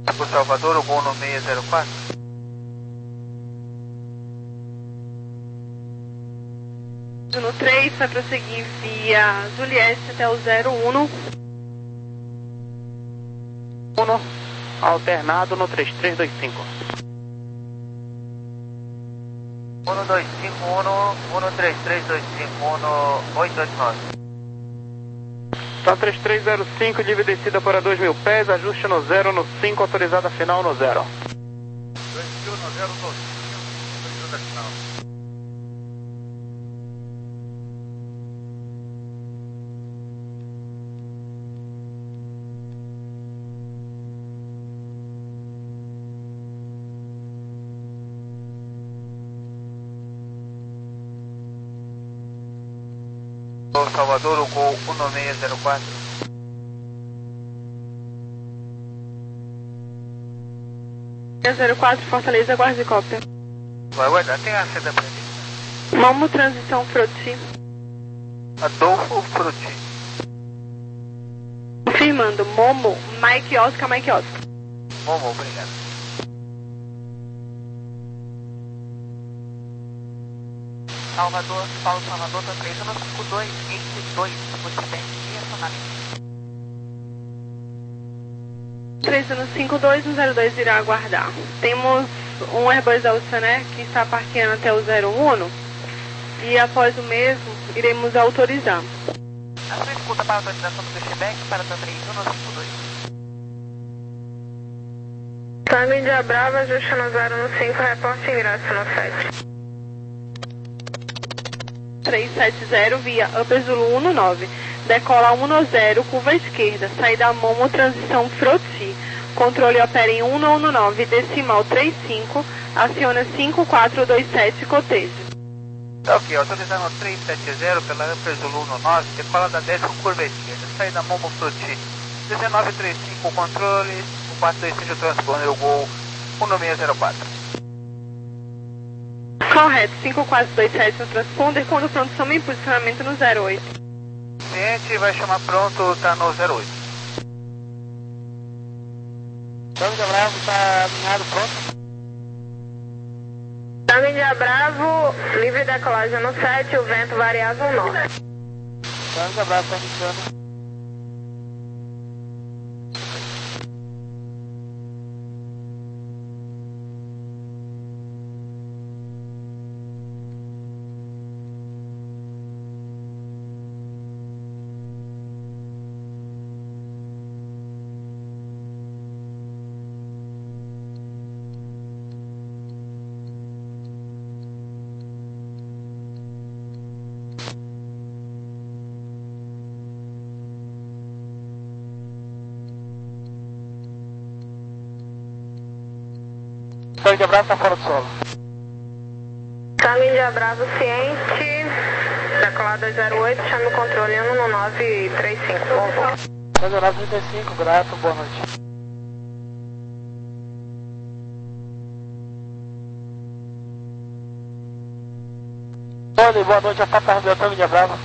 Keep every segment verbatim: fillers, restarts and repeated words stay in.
Por Salvador, o gol no seis zero quatro. No três, vai prosseguir via Juliette até o zero um. um, alternado no três três dois cinco. um dois cinco um, um três três dois cinco, um oito oito nove. Tá três três zero cinco, livre descida para dois mil pés, ajuste no zero no cinco, autorizada final no zero. dois mil no zero no cinco, autorizada final. Por Salvador, o gol um seis zero quatro. zero quatro, Fortaleza, guarde cópia. Vai guardar, tem a seda prevista. Momo, transição Froti. Adolfo Frutti. Confirmando, Momo, Mike Oscar, Mike Oscar. Momo, obrigado. Salvador, Paulo Salvador, tá três um cinco dois, oito dois, você tem personalidade. três um cinco dois, um zero dois irá aguardar. Temos um Airbus da Ultraner que está parqueando até o zero um e após o mesmo iremos autorizar. A sua escuta para a autorização do pushback para a três um cinco dois. Tango India Brava, ajuste no zero no cinco, reporte ingresso no sete. três sete zero via Upper Zulu um nove. Decola um no zero, curva esquerda, saída Momo, transição Froti. Controle opera em um no nove, decimal trinta e cinco, aciona cinco quatro dois sete, cotejo. Ok, autorizando três sete zero pela Upper Zulu um nove, decola da décima curva esquerda, saída Momo Frutti. dezenove trinta e cinco, controle, o quatro dois sete, o transponder, o gol um seis zero quatro. Correto, cinco quatro dois sete no transponder, quando pronto, soma em posicionamento no zero oito. Cliente vai chamar pronto, tá no zero oito. Tango India Bravo, tá alinhado, pronto. Tango India Bravo, livre decolagem no sete, o vento variável norte. Tango India Bravo, tá iniciando. Tango India Bravo tá fora do solo. Tango India Bravo ciente, decolada zero oito, chame o controle um no nove três cinco, bom voo. Tango nove trinta e cinco, grato, boa noite. Tony, boa noite, a Papa do Tango India Bravo.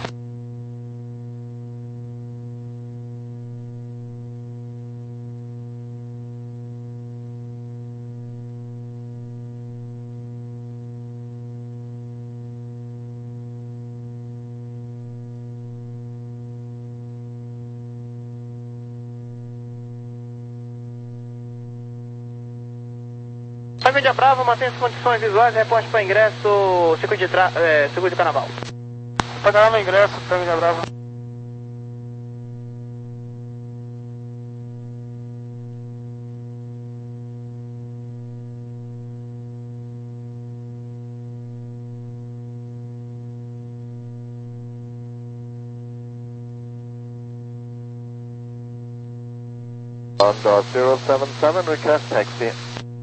Tango India Bravo, mantém as condições visuais, reporte para ingresso, circuito de, tra... é, circuito de carnaval. Pagará meu ingresso, Tango India Bravo. Honda zero seven seven, request taxi.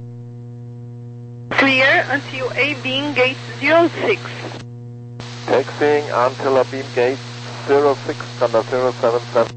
Clear until A beam gate zero six. Taxiing until a beam gate zero six, Honda zero seven seven.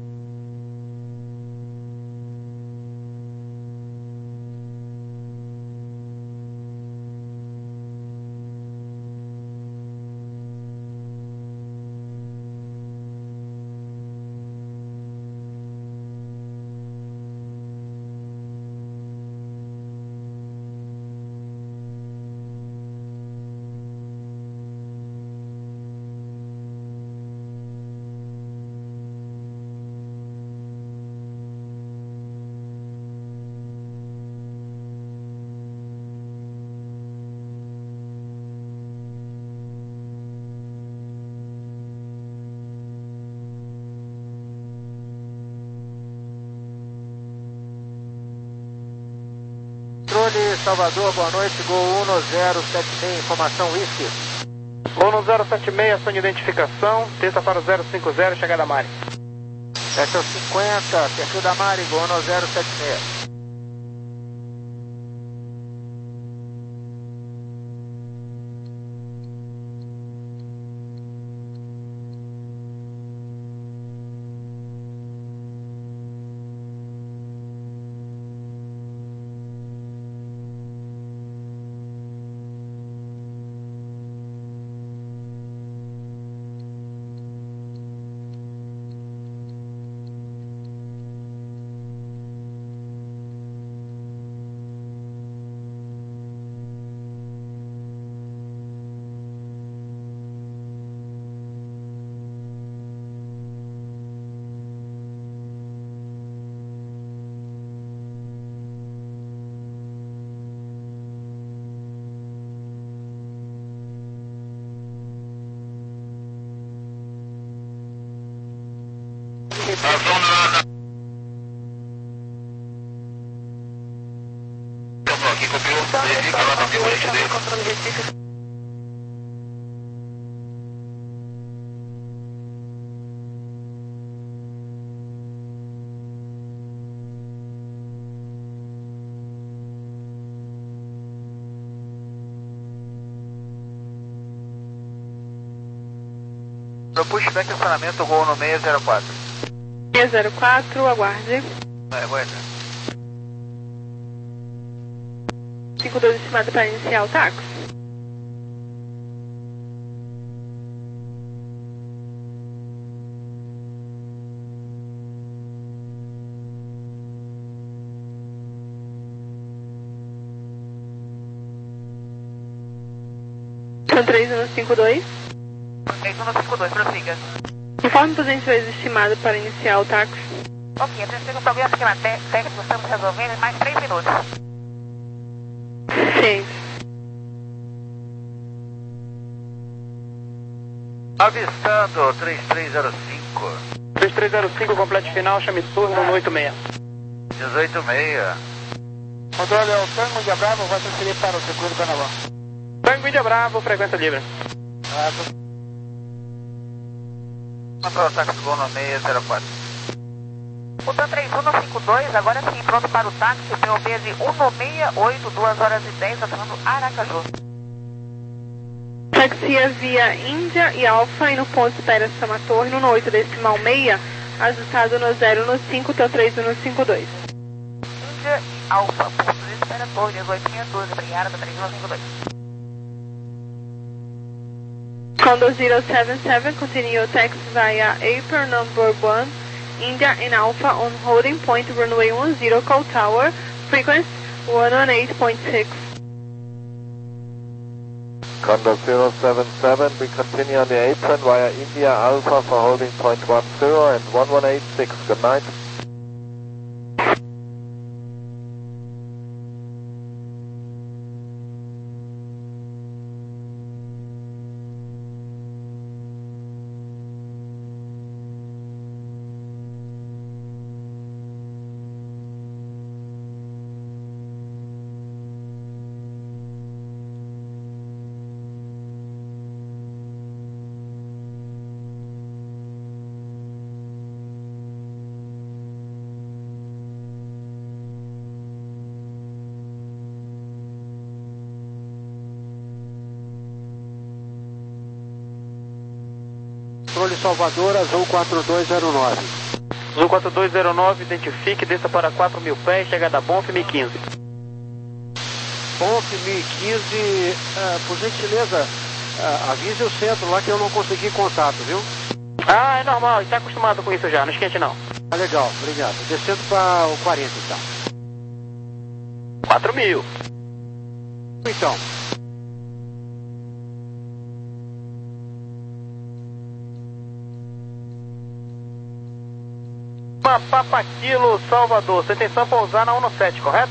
Salvador, boa noite, Gol um zero sete seis, informação Whisky. Gol um zero sete seis, ação de identificação, terça para o zero cinco zero, chegada a Mari. Sector cinquenta, perfil da Mari, Gol um zero sete seis. Aqui copiou, verifica a nota figurante dele. Pro pushback estacionamento, Gol no seis zero quatro. seis zero quatro, aguarde. É, aguarda. cinco dois estimado para iniciar o táxi. São três um cinco dois. três um cinco dois, prossiga. Informe duzentos vezes estimado para iniciar o táxi. Ok, a gente tem um problema aqui na té- técnica, estamos resolvendo em mais três minutos. seis. Avistando três três zero cinco. três três zero cinco, complete final, chame turno no oito seis. dezoito seis. Controle, é o Tango Índia Bravo, vai transferir para o Seguro do Carnaval. Tango Índia Bravo, frequência livre. Ah, tô... Controle o táxi Gol no seis zero quatro. O TAM três um cinco dois, agora sim, pronto para o táxi, P O B de um seis oito, duas horas e dez, acionando Aracaju. Taxia via Índia e Alfa e no ponto espera Sama Torre, no oito decimal seis, ajustado no zero no cinco, T três um cinco dois. Índia e Alfa, ponto de espera Torre, dezoito seis doze, obrigada, três um cinco dois. Condor zero sete sete, continue taxi via Aper number one, India and Alpha on holding point runway one zero, call tower, frequency one one eight point six. Condor zero seven seven, we continue on the apron via India Alpha for holding point one zero and one one eight six. Good night. Controle Salvador, Azul quatro dois zero nove. Azul quatro dois zero nove, identifique, desça para quatro mil pés, chegada a Bonf mil e quinze. Bonf mil e quinze, uh, por gentileza, uh, avise o centro lá que eu não consegui contato, viu? Ah, é normal, está acostumado com isso já, não esquente não. Ah, legal, obrigado. Descendo para o quarenta, então. quatro mil. Então. Papa Kilo, Salvador, sua intenção é pousar na um sete, correto?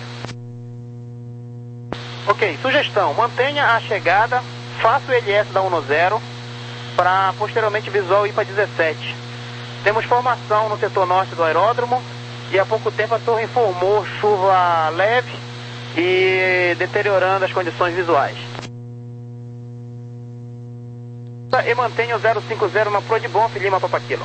Ok, sugestão, mantenha a chegada, faça o L S da um zero para posteriormente visual I P A dezessete. Temos formação no setor norte do aeródromo e há pouco tempo a torre informou chuva leve e deteriorando as condições visuais. E mantenha o zero cinco zero na Pro de Bonf, Lima Papa Kilo.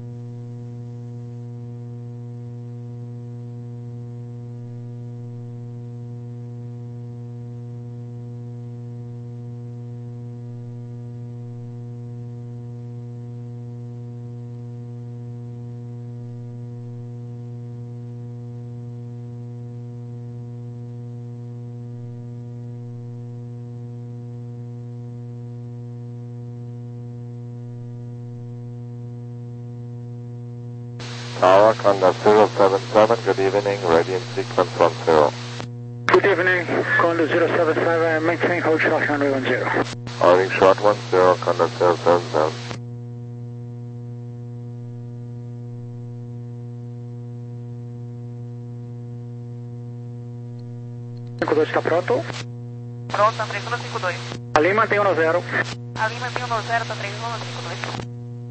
Tower, Condor zero seven seven, good evening, ready in sequence one zero. Good evening, Condor zero seven seven, maintain hold short runway one zero. Holding short one zero, Condor zero seven seven. cinco dois está pronto? Pronto, três um cinco dois. Ali mantém um no zero. Ali mantém um no zero, tá três um cinco dois.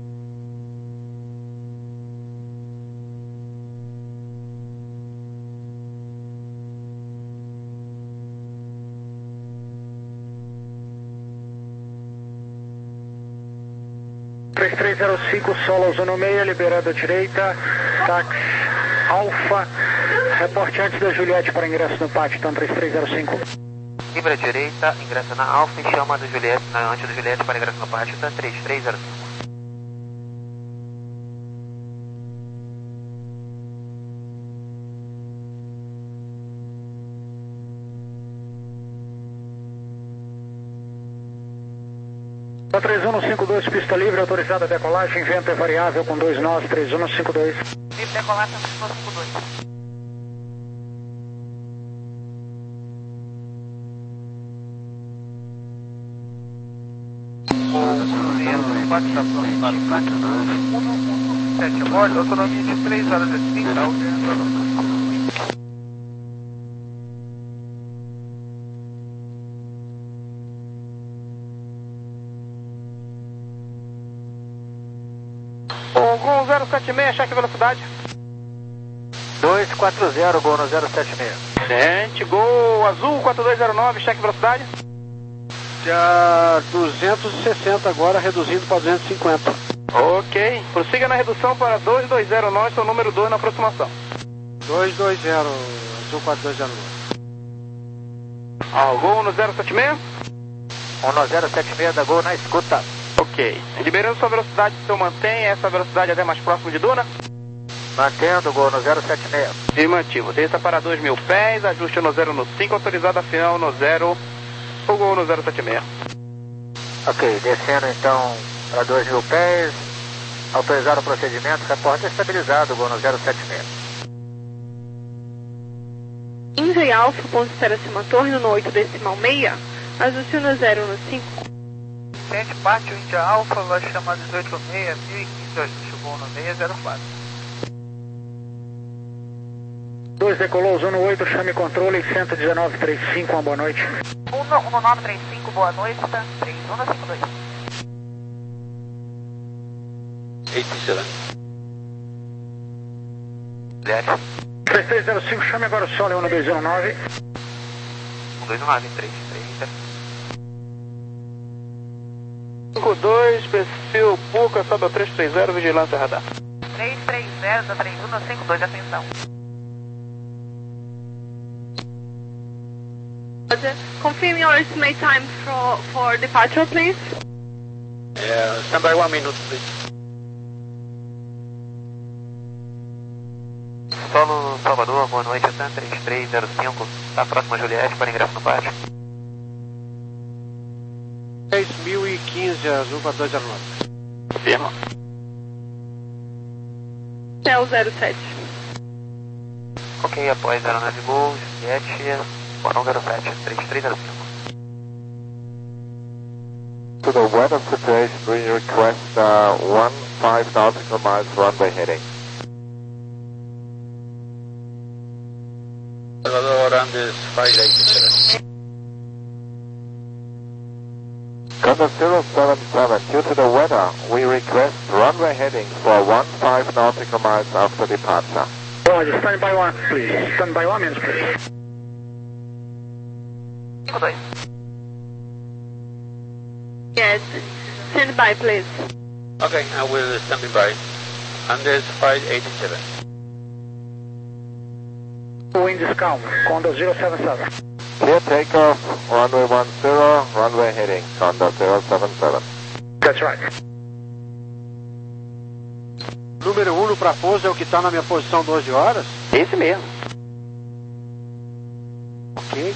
três três zero cinco, solo zona meia, liberado à direita, táxi Alfa, reporte antes da Juliette para ingresso no pátio, então três três zero cinco. Livre à direita, ingressa na Alfa e chama da Juliette, na, antes da Juliette para ingresso no pátio, tá três três zero cinco. Tá três um cinco dois, pista livre, autorizada a decolagem, vento é variável com dois nós, três um cinco dois. Livre decolagem, três um cinco dois. quatro está pronto para o quatro nove um um sete a bordo, autonomia de três horas e trinta, Gol zero sete seis, cheque velocidade. dois quatro zero, gol no zero sete seis. Excelente, Gol Azul quatro dois zero nove, cheque velocidade. Já duzentos e sessenta agora, reduzindo para duzentos e cinquenta. Ok, prossiga na redução para dois dois zero nove, seu número dois na aproximação. dois dois zero, Azul quatro dois zero nove. Ah, Gol no zero sete seis. um no zero sete seis da Gol na escuta. Ok, liberando sua velocidade, o senhor mantém essa velocidade até mais próximo de Duna? Mantendo, Gol no zero sete seis. Afirmativo, desça para dois mil pés, ajuste no zero no cinco, autorizada final no zero, o Gol no zero sete seis. Ok, descendo então para dois mil pés, autorizado o procedimento, reporte estabilizado, Gol no zero sete seis. Índia Alfa, ponto de esperação torno no oito decimal meia, ajuste no zero no cinco. Frente, pátio Índia Alfa, vai chamar dezoito seis, mil e quinze, ajuste o gol no seis zero quatro. dois decolou, zona oito, chame controle, cento e dezenove, trinta e cinco, uma boa noite. um no nove três cinco, boa noite, tá três um cinco dois. Juliette, três três zero cinco, chame agora o solo, um dois zero nove. um dois nove, três três. cinco dois, perfil Puca, sobe ao três três zero, vigilância radar. três três zero, tá três um cinco dois, atenção. Confirm your estimate time for, for departure, please. É, stand by one minute, please. Solo Salvador, boa noite, tá três três zero cinco, tá próximo a Juliette para ingresso no pátio. dez mil e quinze, Azul quatro dois zero nove. Confirma. Céu zero sete. Ok, após zero nove Gol, Juliette, Bonão zero sete, três três zero cinco. To the weather situation, we request uh, one five nautical miles runway heading. Salvador Andes five eight. Condor zero seven seven, due to the weather, we request runway heading for one five nautical miles after departure. Roger, stand by one, please. Stand by one minute, please. cinco dois. Yes. Stand by, please. Okay, I will stand by. Andes five eighty-seven. Wind is calm, Condor zero seven seven. Clear takeoff, runway one zero, runway heading, Condor zero seven seven. That's right. Número um para pouso é o que está na minha posição doze horas? Esse mesmo. Ok.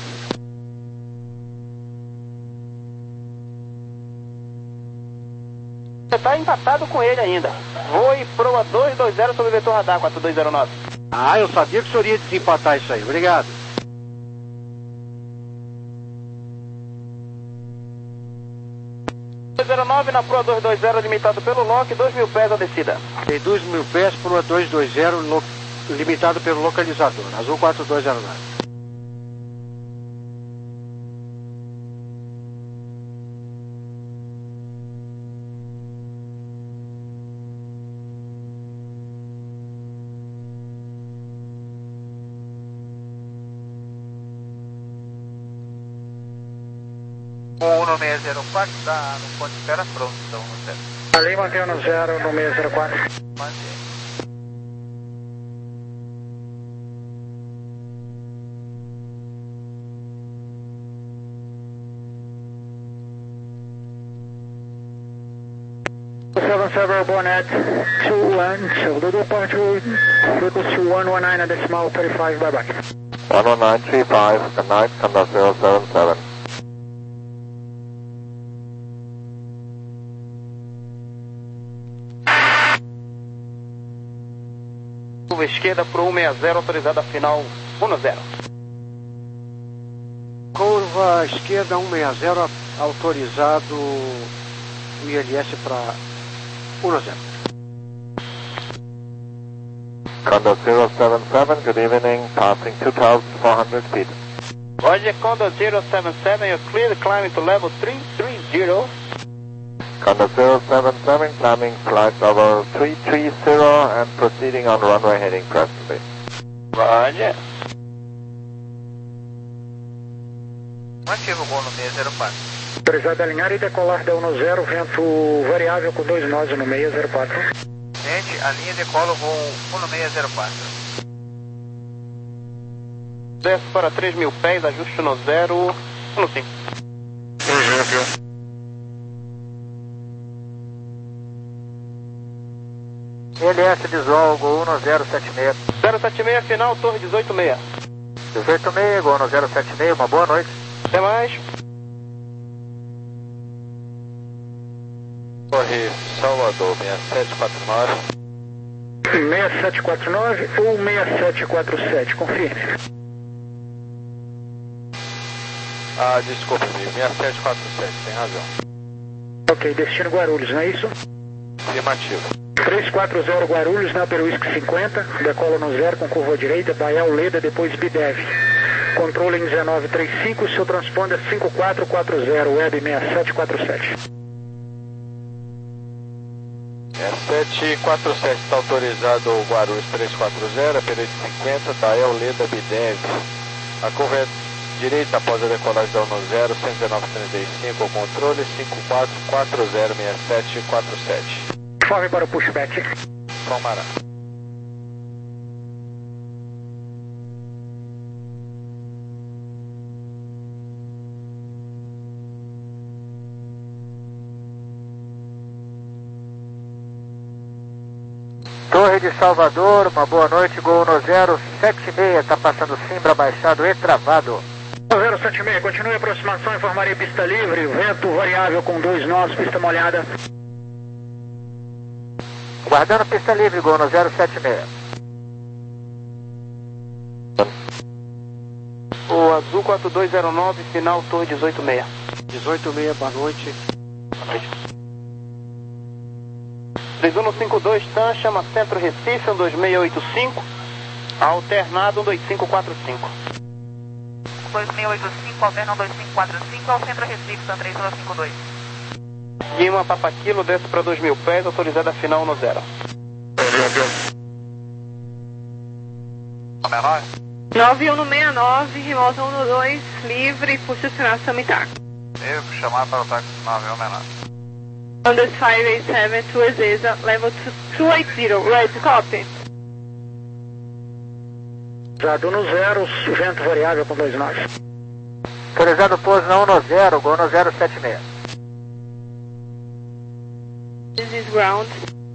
Você está empatado com ele ainda. Voe proa dois dois zero sobre o vetor radar quatro dois zero nove. Ah, eu sabia que o senhor ia desempatar isso aí. Obrigado. dois zero nove na proa dois dois zero, limitado pelo lock, dois mil pés a descida. Tem dois mil pés para o dois dois zero, lo, limitado pelo localizador. Azul quatro dois zero nove. um no seis zero quatro, está no ponto de espera pronto, então no zero. Ali mantém no zero no seis zero quatro. Mantém. seven seven Bonnet two one, so the departure frequency one one nine decimal thirty-five, bye bye. one one nine three five, good night, Condor zero seven seven. Curva esquerda pro um seis zero, autorizada final um zero. Curva esquerda um seis zero, autorizado o I L S para um zero. Condor zero seven seven, good evening, passing two thousand four hundred feet. Roger, Condor zero seven seven, you're clear, climbing to level three three zero. Condor zero seven seven, climbing flight level three three zero and proceeding on runway heading presently. Roger. Mantive o voo no seis zero quatro. Autorizado a alinhar e decolar da um zero, vento variável com dois nós no seis zero quatro. Gente, a linha decola o voo um no seis zero quatro. Desce para três mil pés, ajuste no zero um cinco. L S visual, Gol um zero sete seis. zero sete seis, final, torre dezoito seis. dezoito seis, Gol um zero sete seis, uma boa noite. Até mais. Torre Salvador, seis sete quatro nove. seis sete quatro nove ou seis sete quatro sete, confirme. Ah, desculpe, amigo, seis sete quatro sete, tem razão. Ok, destino Guarulhos, não é isso? Afirmativo. três quatro zero Guarulhos, na Peruísque cinquenta, decola no zero com curva direita, Baial Leda, depois Bidev. Controle em dezenove trinta e cinco, seu transponder cinco quatro quatro zero, web seis sete quatro sete. seis sete quatro sete, está autorizado o Guarulhos três quatro zero, Peruísque cinquenta, Dael Leda Bidev. A curva é direita após a decolagem da um zero, cento e dezenove trinta e cinco, o controle cinco quatro quatro zero, seis sete quatro sete. Informe para o pushback. Palmará. Torre de Salvador, uma boa noite, Gol um zero sete seis, está passando Simbra baixado e travado. um zero sete seis, continue a aproximação, informarei pista livre, vento variável com dois nós, pista molhada. Guardando pista livre, Gol um zero sete seis. O Azul quatro dois zero nove, final, torre dezoito seis. dezoito seis, boa noite. três um cinco dois, TAM, chama Centro Recife, um dois seis oito cinco, alternado um dois cinco quatro cinco. dois seis oito cinco, alterna um dois cinco quatro cinco, ao Centro Recife, TAM três um cinco dois. Lima Papaquilo, desce para dois mil pés, autorizada final no zero. Menor? nove um seis nove, remota um dois, livre, puxa acionar Sumitac. Eu vou chamar para o táxi nove um seis nove. Under five eight seven to Ezeza, level two eight zero, ready to copy. Autorizado no zero, vento variável com dois nove. Autorizado pouso na um no zero, Gol no zero sete seis. This is ground.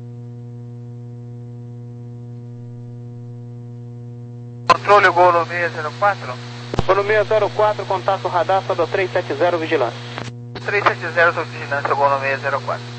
Controle Gol no seis zero quatro. Gol no seis zero quatro, contato radar, sobe ao três sete zero, vigilância. três sete zero sobre vigilância, Gol no seis zero quatro.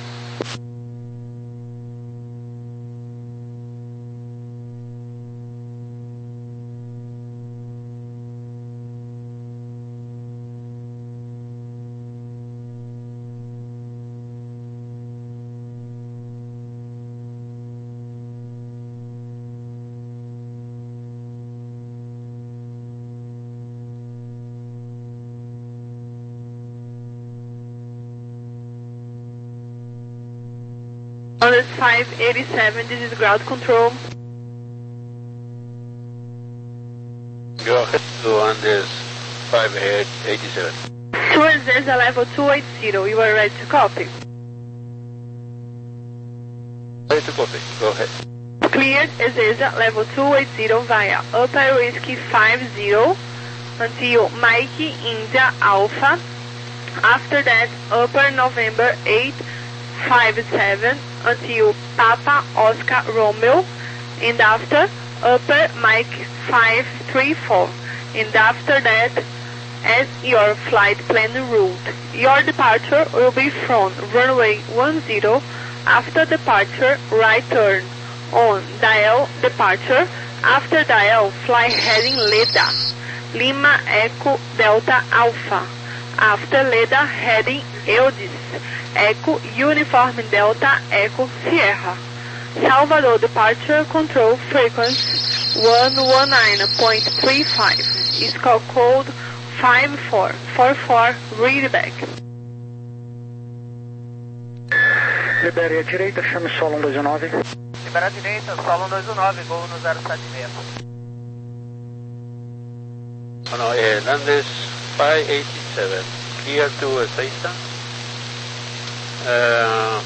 Under five eight seven, this is ground control. Go ahead to Andes five eight seven. To Ezeza, level two eight zero, you are ready to copy. Ready to copy. Go ahead. Cleared Ezeza, level two eight zero via Upper Whiskey five zero until Mike India Alpha. After that, Upper November eight five seven until Papa Oscar Romeo, and after Upper Mike five three four, and after that, as your flight plan route, your departure will be from runway one zero. After departure, right turn on dial departure. After dial, fly heading Leda, Lima Echo Delta Alpha. After Leda, heading Eudis, Echo Uniform Delta Echo Sierra. Salvador departure control frequency one nineteen point three five. Is call code five four four four, read back. Libere a direita, chame solo um dois um nove. Libera a direita, solo um dois um nove, Gol no zero sete seis. Oh, no, eh, Andes five eight seven. Clear to Ezeiza. Uh,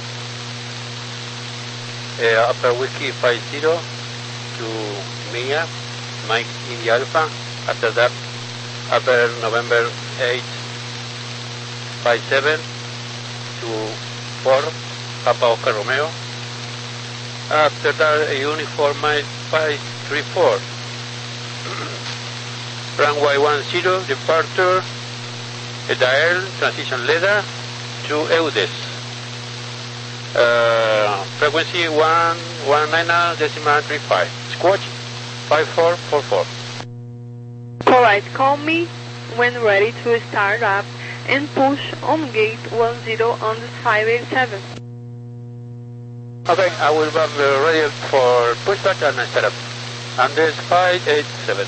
uh, Upper Whiskey five zero to Mia, Mike India Alpha. After that, Upper November eight five seven to four, Papa Oscar Romeo. After that, a Uniform Mike five three four. Runway one zero, departure, a dial, transition Leda to Eudes. Uh, frequency one one nine decimal three five. Squawch five four four four. Alright, call me when ready to start up and push on gate one zero on the five eight seven. Okay, I will be uh, ready for pushback and start up. Andes five eight seven.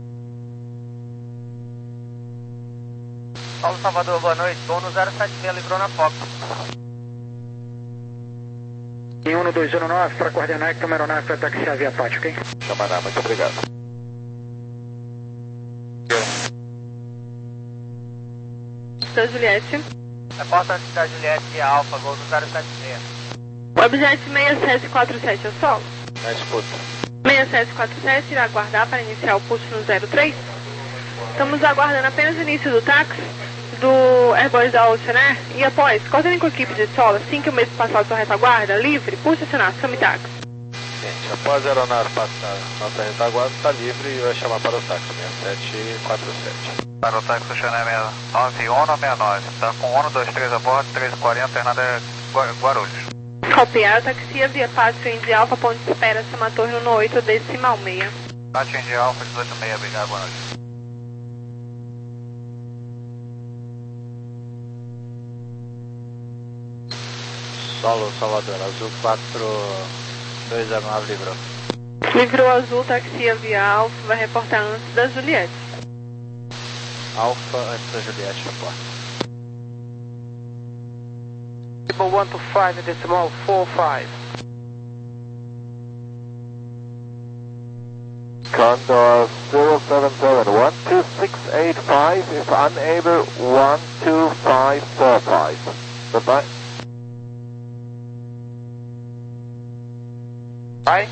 Paulo Salvador, boa noite. Gol no zero sete seis, livrou na Fox. Em um no dois um nove, para coordenar Hector aeronave para taxiar via Pátio, ok? Chamará, muito obrigado. Da Juliette. Reporta da Juliette Alfa, Gol no zero sete seis. Objet seis sete quatro sete, é o solo. Na escuta. seis sete quatro sete, irá aguardar para iniciar o pulso no zero três. Estamos aguardando apenas o início do táxi do Airboys da Oceanair e após, coordenem com a equipe de solo assim que o mesmo passar a sua retaguarda, livre, pulse acionar, some táxi. Gente, após a aeronave passar nossa retaguarda, está livre e vai chamar para o táxi seis sete quatro sete. Para o táxi Oceanair nove um seis nove, está com um dois três a bordo, três quarenta, Fernanda Guarulhos. Copiar, taxia via Pátio Indy Alfa, ponto de espera, Sama Torre no oito decimal seis. Pátio Indy Alfa, dezoito seis, obrigado, boa noite. Solo, Salvador, azul quatro dois zero nove, livrou. Livrou azul, taxia via Alfa, vai reportar antes da Juliette. Alfa, antes da Juliette, reporta. Decimal one to five, decimal four five. Condor zero seven seven, one two six eight five, if unable, one two five four five. Goodbye. Bye.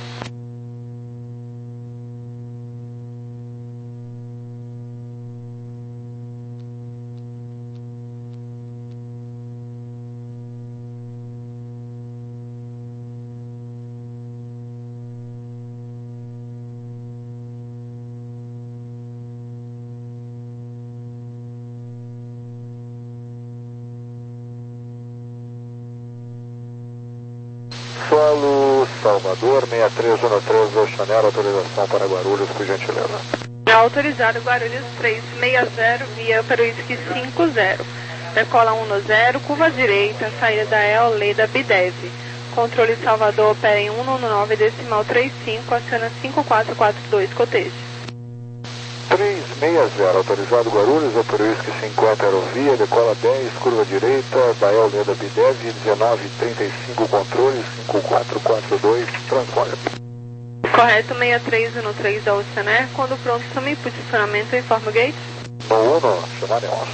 Solo Salvador, seis três um três, Oceanera, autorização para Guarulhos, por gentileza. Autorizado Guarulhos três seis zero, via para o whisky cinco zero. Decola um zero, curva direita, saída da E O Leda Bidev. Controle Salvador, opera em um nove decimal trinta e cinco, aciona cinco quatro quatro dois, cotejo. três seis zero, autorizado Guarulhos, opera whisky cinquenta aerovia, decola dez, curva direita, da E O Leda Bidev, dezenove trinta e cinco, controle, cinco quatro quatro dois, transponder. Correto, seis três um três da Oceanair, quando pronto, também posicionamento, informa o gate. No uno, chamaremos.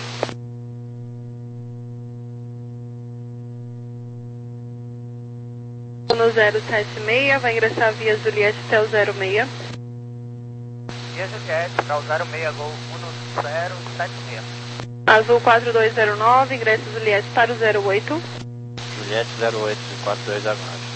No zero sete seis, vai ingressar via Juliette até o zero seis. Via Juliette, para o zero seis, Gol um zero sete seis. Azul quatro dois zero nove, ingressa Juliette para o zero oito. Juliette zero oito, quatro dois zero nove.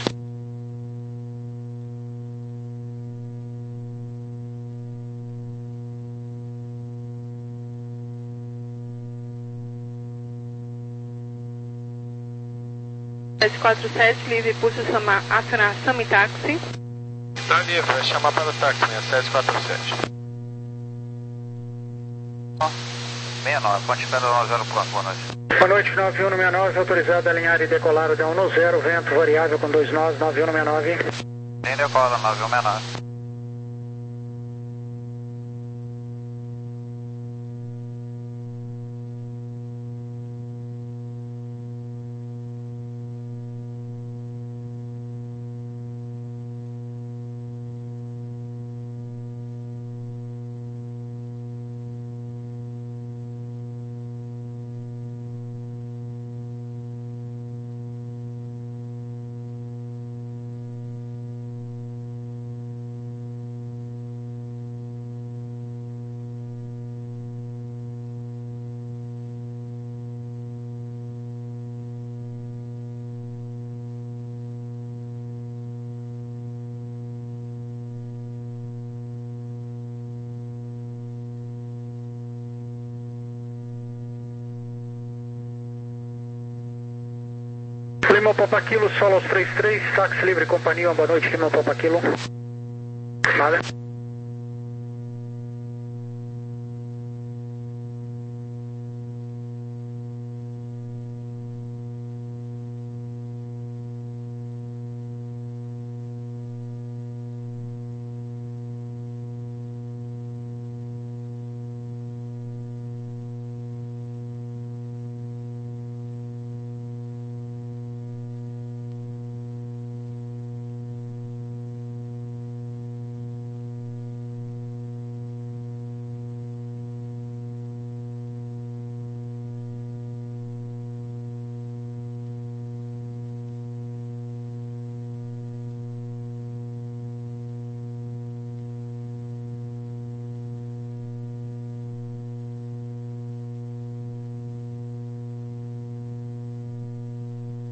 sete quatro sete, livre pulso chamar, acionar Sami Táxi. Está livre, vai chamar para o táxi, seis sete quatro sete. seis nove, ponte espera nove zero, pronto, boa noite. Boa noite, nove um seis nove, autorizado a alinhar e decolar o D um zero, vento variável com dois nós, nove um seis nove. Nem decola, nove um seis nove. Lima Papaquilo, solo aos três três, táxi livre companhia, boa noite, Lima Papaquilo. Nada.